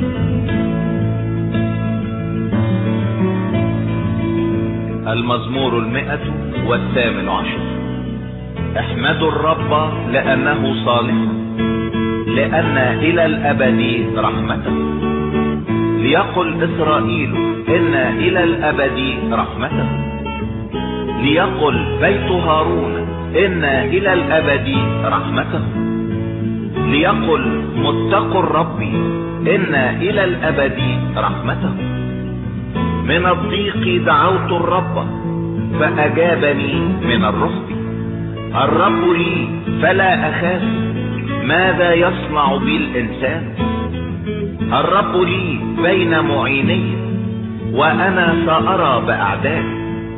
المزمور 118. احمدوا الرب لأنه صالح، لأن إلى الأبد رحمته. ليقل إسرائيل إن إلى الأبد رحمته. ليقل بيت هارون إن إلى الأبد رحمته. ليقل متقوا الرب إن إلى الأبد رحمته. من الضيق دعوت الرب فأجابني من الرعب. الرب لي فلا أخاف، ماذا يصنع بي الإنسان؟ الرب لي بين معيني وأنا سأرى بأعدائي.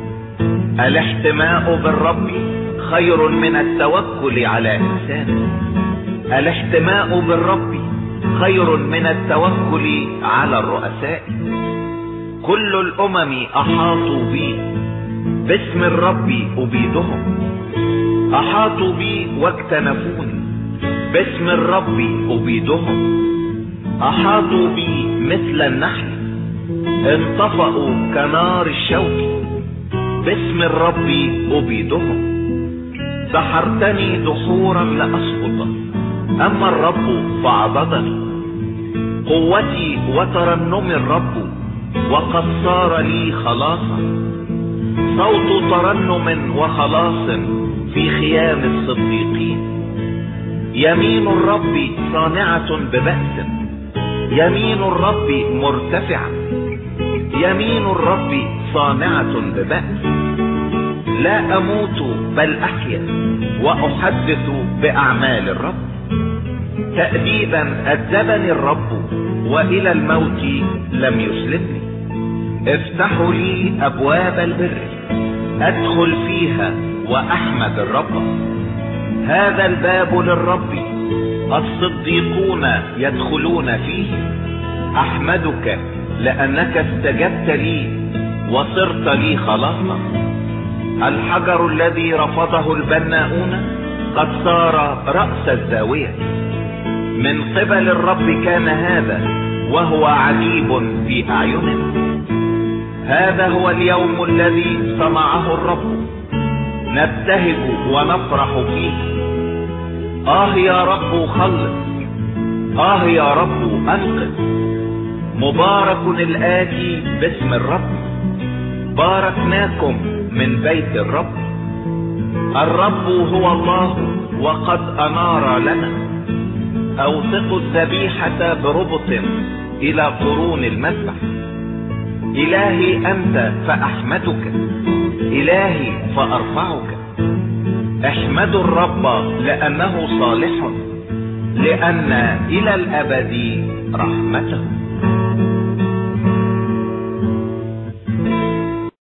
الاحتماء بالرب خير من التوكل على إنسان. الاحتماء بالرب خير من التوكل على الرؤساء. كل الأمم أحاطوا بي، باسم الرب أبيدهم. أحاطوا بي واكتنفوني، باسم الرب أبيدهم. أحاطوا بي مثل النحل، انطفأوا كنار الشوك، باسم الرب أبيدهم. دحرتني دحورا لأسقط، أما الرب فعضدني. قوتي وترنم الرب، وقد صار لي خلاصا. صوت ترنم وخلاص في خيام الصديقين. يمين الرب صانعة ببأس، يمين الرب مرتفعة. يمين الرب صانعة ببأس. لا أموت بل أحيا وأحدث بأعمال الرب. تأديبا أدبني الرب، وإلى الموت لم يسلمني. افتحوا لي أبواب البر، أدخل فيها وأحمد الرب. هذا الباب للرب، الصديقون يدخلون فيه. أحمدك لأنك استجبت لي وصرت لي خلاصا. الحجر الذي رفضه البناؤون قد صار رأس الزاوية. من قبل الرب كان هذا، وهو عجيب في أعيننا. هذا هو اليوم الذي صنعه الرب، نبتهج ونفرح فيه. يا رب خلص، يا رب أنقذ. مبارك الآتي باسم الرب، باركناكم من بيت الرب. الرب هو الله وقد أنار لنا. أوثق الذبيحة بربط إلى قرون المذبح. إلهي أنت فأحمدك، إلهي فأرفعك. احمدوا الرب لأنه صالح، لأن إلى الأبد رحمته.